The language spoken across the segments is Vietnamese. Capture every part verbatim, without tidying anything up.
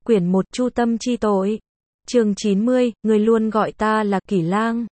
Quyển một Chu tâm chi tội. Chương chín mươi, người luôn gọi ta là Kỷ Lang.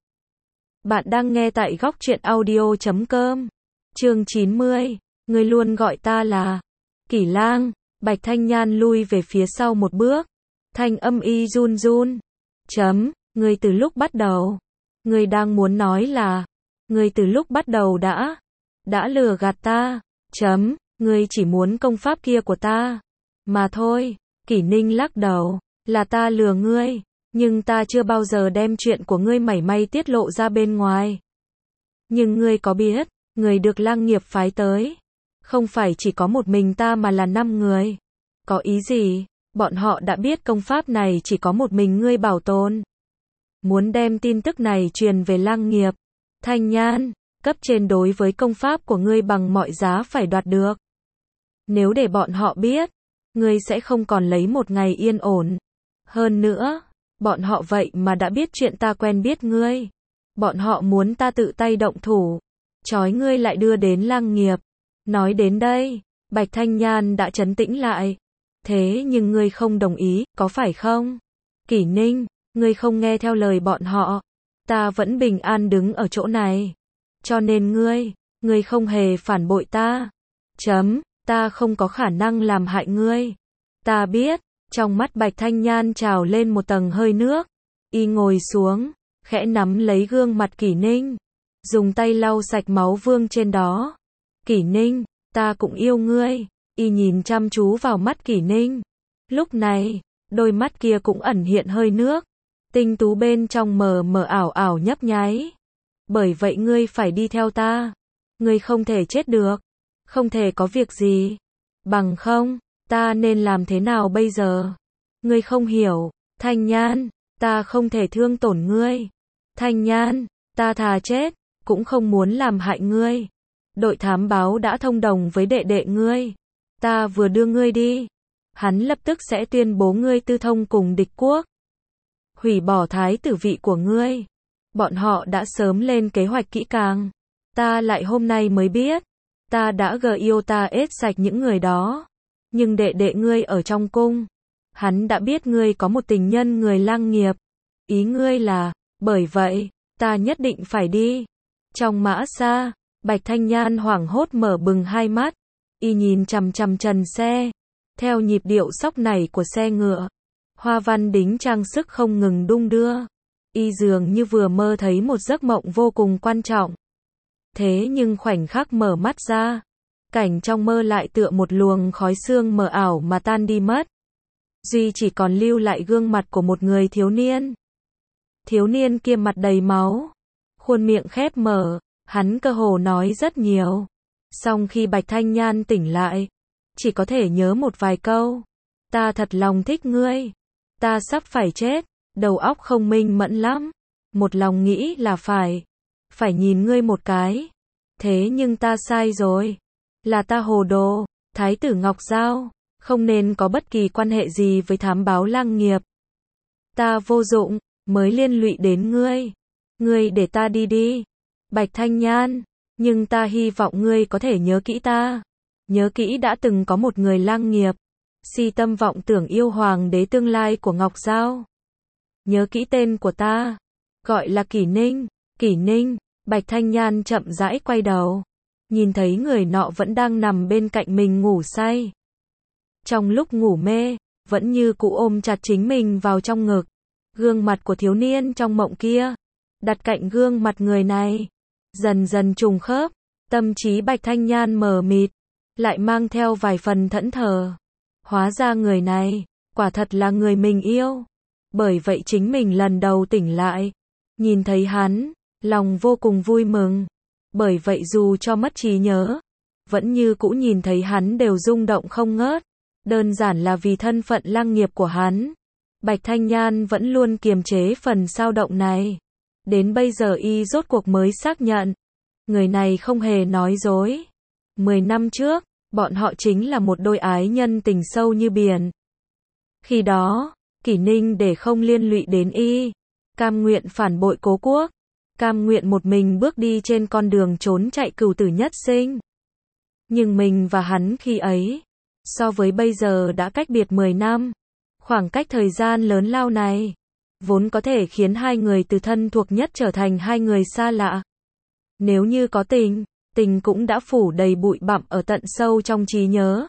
Bạn đang nghe tại góc truyện audio chấm com. Chương chín mươi, người luôn gọi ta là Kỷ Lang. Bạch Thanh Nhan lui về phía sau một bước. Thanh âm y run run. Chấm, người từ lúc bắt đầu. Người đang muốn nói là, người từ lúc bắt đầu đã, đã lừa gạt ta. Chấm, người chỉ muốn công pháp kia của ta. Mà thôi. Kỷ Ninh lắc đầu, là ta lừa ngươi, nhưng ta chưa bao giờ đem chuyện của ngươi mảy may tiết lộ ra bên ngoài. Nhưng ngươi có biết, người được Lang Nghiệp phái tới, không phải chỉ có một mình ta mà là năm người. Có ý gì? Bọn họ đã biết công pháp này chỉ có một mình ngươi bảo tồn. Muốn đem tin tức này truyền về Lang Nghiệp. Thanh Nhan, cấp trên đối với công pháp của ngươi bằng mọi giá phải đoạt được. Nếu để bọn họ biết, ngươi sẽ không còn lấy một ngày yên ổn. Hơn nữa, bọn họ vậy mà đã biết chuyện ta quen biết ngươi. Bọn họ muốn ta tự tay động thủ, trói ngươi lại đưa đến Lang Nghiệp. Nói đến đây, Bạch Thanh Nhan đã trấn tĩnh lại. Thế nhưng ngươi không đồng ý, có phải không? Kỷ Ninh, ngươi không nghe theo lời bọn họ. Ta vẫn bình an đứng ở chỗ này. Cho nên ngươi, ngươi không hề phản bội ta. Chấm. Ta không có khả năng làm hại ngươi. Ta biết. Trong mắt Bạch Thanh Nhan trào lên một tầng hơi nước. Y ngồi xuống, khẽ nắm lấy gương mặt Kỷ Ninh, dùng tay lau sạch máu vương trên đó. Kỷ Ninh, ta cũng yêu ngươi. Y nhìn chăm chú vào mắt Kỷ Ninh. Lúc này, đôi mắt kia cũng ẩn hiện hơi nước. Tinh tú bên trong mờ mờ ảo ảo nhấp nháy. Bởi vậy ngươi phải đi theo ta. Ngươi không thể chết được. Không thể có việc gì. Bằng không, ta nên làm thế nào bây giờ? Ngươi không hiểu. Thanh Nhan, ta không thể thương tổn ngươi. Thanh Nhan, ta thà chết, cũng không muốn làm hại ngươi. Đội thám báo đã thông đồng với đệ đệ ngươi. Ta vừa đưa ngươi đi, hắn lập tức sẽ tuyên bố ngươi tư thông cùng địch quốc. Hủy bỏ thái tử vị của ngươi. Bọn họ đã sớm lên kế hoạch kỹ càng. Ta lại hôm nay mới biết. Ta đã gờ yêu ta ết sạch những người đó. Nhưng đệ đệ ngươi ở trong cung. Hắn đã biết ngươi có một tình nhân người Lang Nghiệp. Ý ngươi là, bởi vậy, ta nhất định phải đi. Trong mã xa, Bạch Thanh Nhan hoảng hốt mở bừng hai mắt. Y nhìn chằm chằm trần xe. Theo nhịp điệu sóc nảy của xe ngựa, hoa văn đính trang sức không ngừng đung đưa. Y dường như vừa mơ thấy một giấc mộng vô cùng quan trọng. Thế nhưng khoảnh khắc mở mắt ra, cảnh trong mơ lại tựa một luồng khói sương mờ ảo mà tan đi mất. Duy chỉ còn lưu lại gương mặt của một người thiếu niên. Thiếu niên kia mặt đầy máu, khuôn miệng khép mở, hắn cơ hồ nói rất nhiều. Song khi Bạch Thanh Nhan tỉnh lại, chỉ có thể nhớ một vài câu. Ta thật lòng thích ngươi. Ta sắp phải chết, đầu óc không minh mẫn lắm. Một lòng nghĩ là phải, phải nhìn ngươi một cái. Thế nhưng ta sai rồi. Là ta hồ đồ. Thái tử Ngọc Giao không nên có bất kỳ quan hệ gì với thám báo Lang Nghiệp. Ta vô dụng, mới liên lụy đến ngươi. Ngươi để ta đi đi. Bạch Thanh Nhan, nhưng ta hy vọng ngươi có thể nhớ kỹ ta. Nhớ kỹ đã từng có một người Lang Nghiệp, si tâm vọng tưởng yêu hoàng đế tương lai của Ngọc Giao. Nhớ kỹ tên của ta, gọi là Kỷ Ninh. Kỷ Ninh. Bạch Thanh Nhan chậm rãi quay đầu, nhìn thấy người nọ vẫn đang nằm bên cạnh mình ngủ say. Trong lúc ngủ mê, vẫn như cũ ôm chặt chính mình vào trong ngực. Gương mặt của thiếu niên trong mộng kia, đặt cạnh gương mặt người này, dần dần trùng khớp. Tâm trí Bạch Thanh Nhan mờ mịt, lại mang theo vài phần thẫn thờ. Hóa ra người này, quả thật là người mình yêu. Bởi vậy chính mình lần đầu tỉnh lại, nhìn thấy hắn, lòng vô cùng vui mừng. Bởi vậy dù cho mất trí nhớ, vẫn như cũ nhìn thấy hắn đều rung động không ngớt. Đơn giản là vì thân phận Lang Nghiệp của hắn. Bạch Thanh Nhan vẫn luôn kiềm chế phần dao động này. Đến bây giờ y rốt cuộc mới xác nhận. Người này không hề nói dối. Mười năm trước, bọn họ chính là một đôi ái nhân tình sâu như biển. Khi đó, Kỷ Ninh để không liên lụy đến y, cam nguyện phản bội cố quốc, cam nguyện một mình bước đi trên con đường trốn chạy cửu tử nhất sinh. Nhưng mình và hắn khi ấy, so với bây giờ đã cách biệt mười năm. Khoảng cách thời gian lớn lao này, vốn có thể khiến hai người từ thân thuộc nhất trở thành hai người xa lạ. Nếu như có tình, tình cũng đã phủ đầy bụi bặm ở tận sâu trong trí nhớ.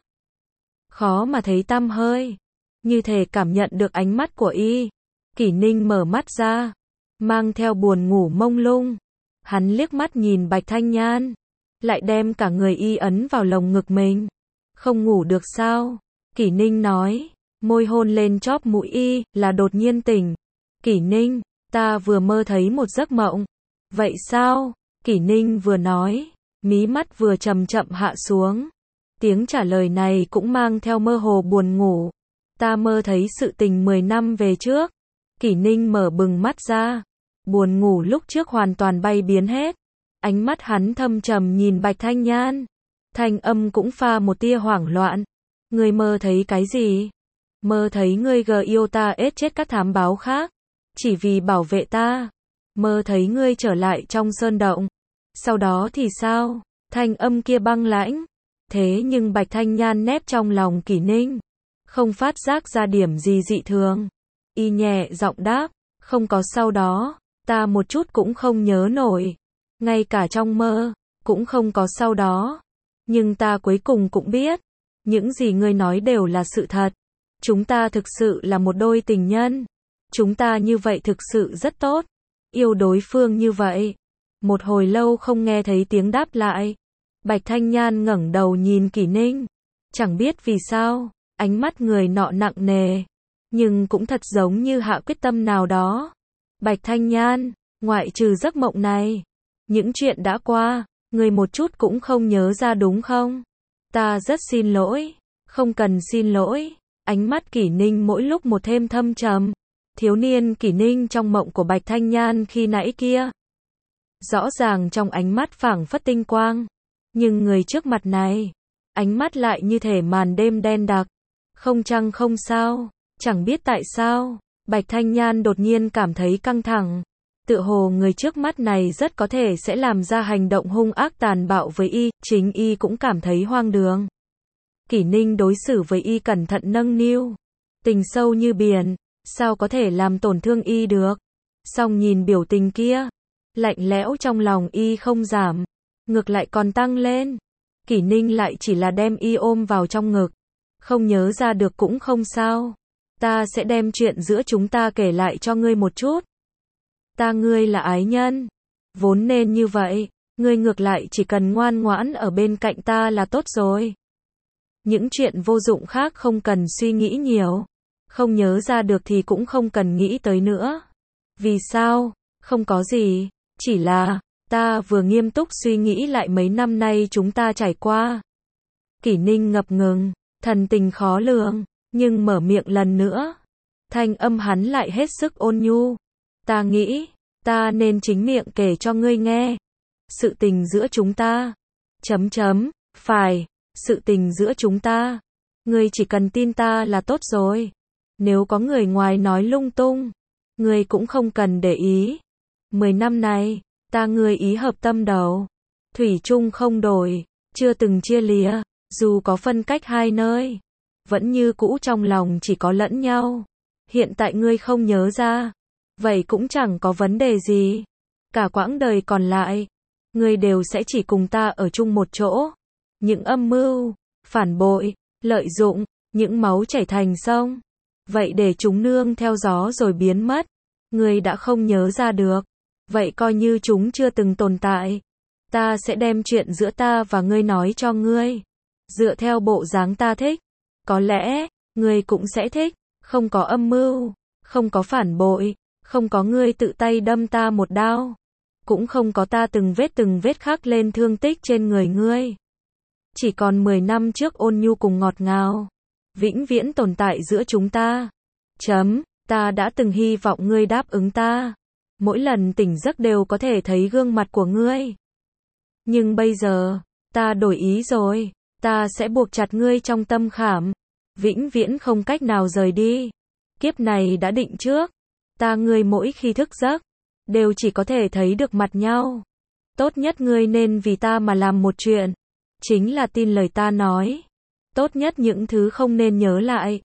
Khó mà thấy tăm hơi, như thể cảm nhận được ánh mắt của y. Kỷ Ninh mở mắt ra, mang theo buồn ngủ mông lung. Hắn liếc mắt nhìn Bạch Thanh Nhan, lại đem cả người y ấn vào lồng ngực mình. Không ngủ được sao? Kỷ Ninh nói, môi hôn lên chóp mũi y, là đột nhiên tỉnh. Kỷ Ninh, ta vừa mơ thấy một giấc mộng. Vậy sao? Kỷ Ninh vừa nói, mí mắt vừa chậm chậm hạ xuống. Tiếng trả lời này cũng mang theo mơ hồ buồn ngủ. Ta mơ thấy sự tình mười năm về trước. Kỷ Ninh mở bừng mắt ra. Buồn ngủ lúc trước hoàn toàn bay biến hết. Ánh mắt hắn thâm trầm nhìn Bạch Thanh Nhan. Thanh âm cũng pha một tia hoảng loạn. Ngươi mơ thấy cái gì? Mơ thấy ngươi gờ yêu ta ết chết các thám báo khác. Chỉ vì bảo vệ ta. Mơ thấy ngươi trở lại trong sơn động. Sau đó thì sao? Thanh âm kia băng lãnh. Thế nhưng Bạch Thanh Nhan nép trong lòng Kỷ Ninh. Không phát giác ra điểm gì dị thường. Y nhẹ giọng đáp. Không có sau đó. Ta một chút cũng không nhớ nổi. Ngay cả trong mơ. Cũng không có sau đó. Nhưng ta cuối cùng cũng biết. Những gì ngươi nói đều là sự thật. Chúng ta thực sự là một đôi tình nhân. Chúng ta như vậy thực sự rất tốt. Yêu đối phương như vậy. Một hồi lâu không nghe thấy tiếng đáp lại. Bạch Thanh Nhan ngẩng đầu nhìn Kỷ Ninh. Chẳng biết vì sao, ánh mắt người nọ nặng nề. Nhưng cũng thật giống như hạ quyết tâm nào đó. Bạch Thanh Nhan, ngoại trừ giấc mộng này. Những chuyện đã qua, người một chút cũng không nhớ ra đúng không? Ta rất xin lỗi. Không cần xin lỗi. Ánh mắt Kỷ Ninh mỗi lúc một thêm thâm trầm. Thiếu niên Kỷ Ninh trong mộng của Bạch Thanh Nhan khi nãy kia. Rõ ràng trong ánh mắt phảng phất tinh quang. Nhưng người trước mặt này, ánh mắt lại như thể màn đêm đen đặc. Không trăng không sao. Chẳng biết tại sao, Bạch Thanh Nhan đột nhiên cảm thấy căng thẳng. Tựa hồ người trước mắt này rất có thể sẽ làm ra hành động hung ác tàn bạo với y, chính y cũng cảm thấy hoang đường. Kỷ Ninh đối xử với y cẩn thận nâng niu. Tình sâu như biển, sao có thể làm tổn thương y được. Song nhìn biểu tình kia, lạnh lẽo trong lòng y không giảm, ngược lại còn tăng lên. Kỷ Ninh lại chỉ là đem y ôm vào trong ngực. Không nhớ ra được cũng không sao. Ta sẽ đem chuyện giữa chúng ta kể lại cho ngươi một chút. Ta ngươi là ái nhân. Vốn nên như vậy. Ngươi ngược lại chỉ cần ngoan ngoãn ở bên cạnh ta là tốt rồi. Những chuyện vô dụng khác không cần suy nghĩ nhiều. Không nhớ ra được thì cũng không cần nghĩ tới nữa. Vì sao? Không có gì. Chỉ là, ta vừa nghiêm túc suy nghĩ lại mấy năm nay chúng ta trải qua. Kỷ Ninh ngập ngừng, thần tình khó lường, nhưng mở miệng lần nữa. Thanh âm hắn lại hết sức ôn nhu. Ta nghĩ, ta nên chính miệng kể cho ngươi nghe. Sự tình giữa chúng ta. Chấm chấm, phải, sự tình giữa chúng ta. Ngươi chỉ cần tin ta là tốt rồi. Nếu có người ngoài nói lung tung, ngươi cũng không cần để ý. Mười năm này, ta ngươi ý hợp tâm đầu. Thủy chung không đổi, chưa từng chia lìa, dù có phân cách hai nơi. Vẫn như cũ trong lòng chỉ có lẫn nhau. Hiện tại ngươi không nhớ ra. Vậy cũng chẳng có vấn đề gì. Cả quãng đời còn lại, ngươi đều sẽ chỉ cùng ta ở chung một chỗ. Những âm mưu, phản bội, lợi dụng, những máu chảy thành sông. Vậy để chúng nương theo gió rồi biến mất. Ngươi đã không nhớ ra được. Vậy coi như chúng chưa từng tồn tại. Ta sẽ đem chuyện giữa ta và ngươi nói cho ngươi. Dựa theo bộ dáng ta thích. Có lẽ, ngươi cũng sẽ thích. Không có âm mưu, không có phản bội, không có ngươi tự tay đâm ta một đao. Cũng không có ta từng vết từng vết khắc lên thương tích trên người ngươi. Chỉ còn mười năm trước ôn nhu cùng ngọt ngào. Vĩnh viễn tồn tại giữa chúng ta. Chấm, ta đã từng hy vọng ngươi đáp ứng ta. Mỗi lần tỉnh giấc đều có thể thấy gương mặt của ngươi. Nhưng bây giờ, ta đổi ý rồi. Ta sẽ buộc chặt ngươi trong tâm khảm. Vĩnh viễn không cách nào rời đi. Kiếp này đã định trước. Ta ngươi mỗi khi thức giấc, đều chỉ có thể thấy được mặt nhau. Tốt nhất ngươi nên vì ta mà làm một chuyện. Chính là tin lời ta nói. Tốt nhất những thứ không nên nhớ lại.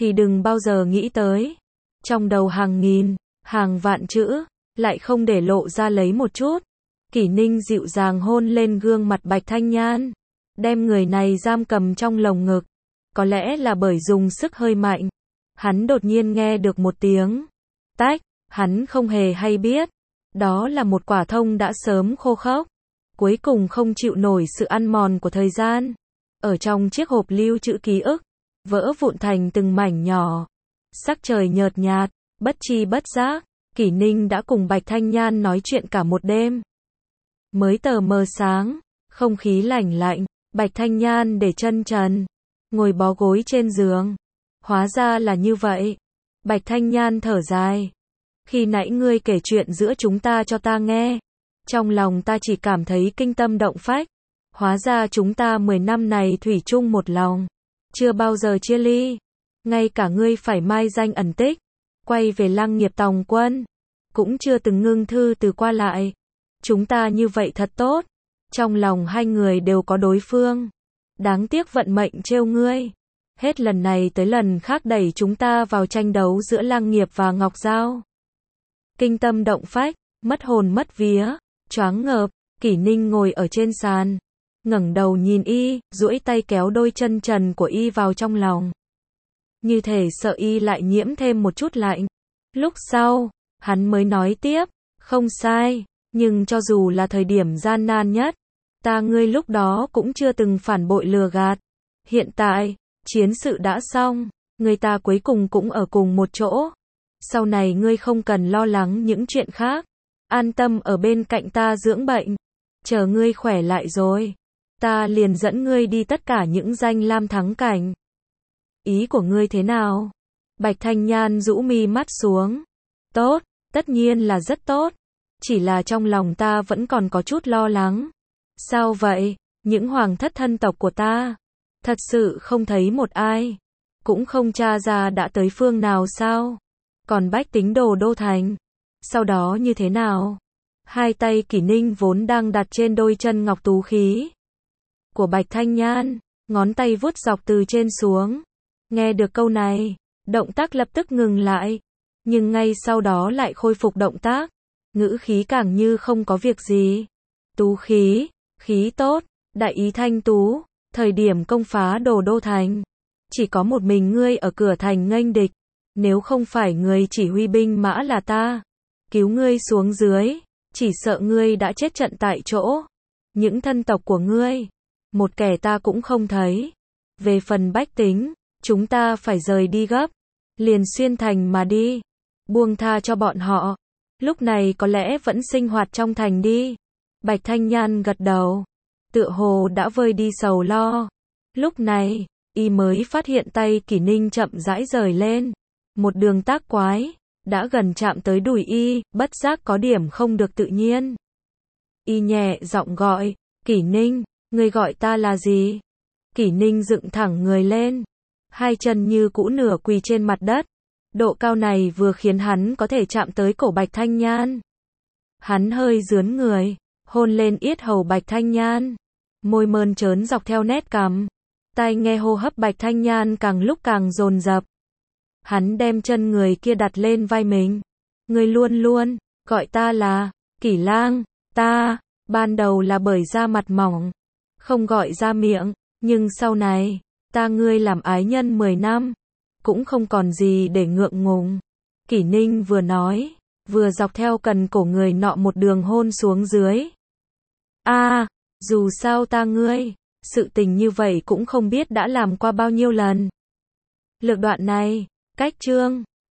thì đừng bao giờ nghĩ tới. Trong đầu hàng nghìn, hàng vạn chữ, lại không để lộ ra lấy một chút. Kỷ Ninh dịu dàng hôn lên gương mặt Bạch Thanh Nhan, đem người này giam cầm trong lồng ngực. Có lẽ là bởi dùng sức hơi mạnh, hắn đột nhiên nghe được một tiếng tách, hắn không hề hay biết. Đó là một quả thông đã sớm khô khốc, cuối cùng không chịu nổi sự ăn mòn của thời gian. Ở trong chiếc hộp lưu trữ ký ức, vỡ vụn thành từng mảnh nhỏ. Sắc trời nhợt nhạt, bất chi bất giác, Kỷ Ninh đã cùng Bạch Thanh Nhan nói chuyện cả một đêm. Mới tờ mờ sáng, không khí lạnh lạnh, Bạch Thanh Nhan để chân trần, ngồi bó gối trên giường. Hóa ra là như vậy. Bạch Thanh Nhan thở dài. Khi nãy ngươi kể chuyện giữa chúng ta cho ta nghe, trong lòng ta chỉ cảm thấy kinh tâm động phách. Hóa ra chúng ta mười năm này thủy chung một lòng, chưa bao giờ chia ly. Ngay cả ngươi phải mai danh ẩn tích, quay về Lăng Nghiệp Tòng Quân, cũng chưa từng ngưng thư từ qua lại. Chúng ta như vậy thật tốt. Trong lòng hai người đều có đối phương. Đáng tiếc vận mệnh trêu ngươi. Hết lần này tới lần khác đẩy chúng ta vào tranh đấu giữa Lăng Nghiệp và Ngọc Giao. Kinh tâm động phách, mất hồn mất vía, choáng ngợp. Kỷ Ninh ngồi ở trên sàn, ngẩng đầu nhìn y, duỗi tay kéo đôi chân trần của y vào trong lòng. Như thể sợ y lại nhiễm thêm một chút lạnh. Lúc sau, hắn mới nói tiếp, không sai, nhưng cho dù là thời điểm gian nan nhất, ta ngươi lúc đó cũng chưa từng phản bội lừa gạt. Hiện tại, chiến sự đã xong, người ta cuối cùng cũng ở cùng một chỗ. Sau này ngươi không cần lo lắng những chuyện khác, an tâm ở bên cạnh ta dưỡng bệnh. Chờ ngươi khỏe lại rồi, ta liền dẫn ngươi đi tất cả những danh lam thắng cảnh. Ý của ngươi thế nào? Bạch Thanh Nhan rũ mi mắt xuống. Tốt, tất nhiên là rất tốt. Chỉ là trong lòng ta vẫn còn có chút lo lắng. Sao vậy? Những hoàng thất thân tộc của ta, thật sự không thấy một ai, cũng không tra ra đã tới phương nào sao? Còn bách tính Đồ Đô Thành, sau đó như thế nào? Hai tay Kỷ Ninh vốn đang đặt trên đôi chân ngọc tú khí của Bạch Thanh Nhan, ngón tay vuốt dọc từ trên xuống. Nghe được câu này, động tác lập tức ngừng lại, nhưng ngay sau đó lại khôi phục động tác, ngữ khí càng như không có việc gì. Tú khí, khí tốt, đại ý thanh tú, thời điểm công phá Đồ Đô Thành, chỉ có một mình ngươi ở cửa thành nghênh địch, nếu không phải người chỉ huy binh mã là ta, cứu ngươi xuống dưới, chỉ sợ ngươi đã chết trận tại chỗ. Những thân tộc của ngươi, một kẻ ta cũng không thấy. Về phần bách tính, chúng ta phải rời đi gấp, liền xuyên thành mà đi, buông tha cho bọn họ. Lúc này có lẽ vẫn sinh hoạt trong thành đi. Bạch Thanh Nhan gật đầu, tựa hồ đã vơi đi sầu lo. Lúc này, y mới phát hiện tay Kỷ Ninh chậm rãi rời lên, một đường tác quái, đã gần chạm tới đùi y, bất giác có điểm không được tự nhiên. Y nhẹ giọng gọi, Kỷ Ninh, ngươi gọi ta là gì? Kỷ Ninh dựng thẳng người lên, hai chân như cũ nửa quỳ trên mặt đất. Độ cao này vừa khiến hắn có thể chạm tới cổ Bạch Thanh Nhan. Hắn hơi rướn người, hôn lên yết hầu Bạch Thanh Nhan, môi mơn trớn dọc theo nét cằm. Tai nghe hô hấp Bạch Thanh Nhan càng lúc càng dồn dập. Hắn đem chân người kia đặt lên vai mình. Ngươi luôn luôn gọi ta là Kỷ Lang. Ta, ban đầu là bởi da mặt mỏng, không gọi ra miệng, nhưng sau này, ta ngươi làm ái nhân mười năm, cũng không còn gì để ngượng ngùng. Kỷ Ninh vừa nói, vừa dọc theo cần cổ người nọ một đường hôn xuống dưới. A, à, dù sao ta ngươi, sự tình như vậy cũng không biết đã làm qua bao nhiêu lần. Lược đoạn này, cách chương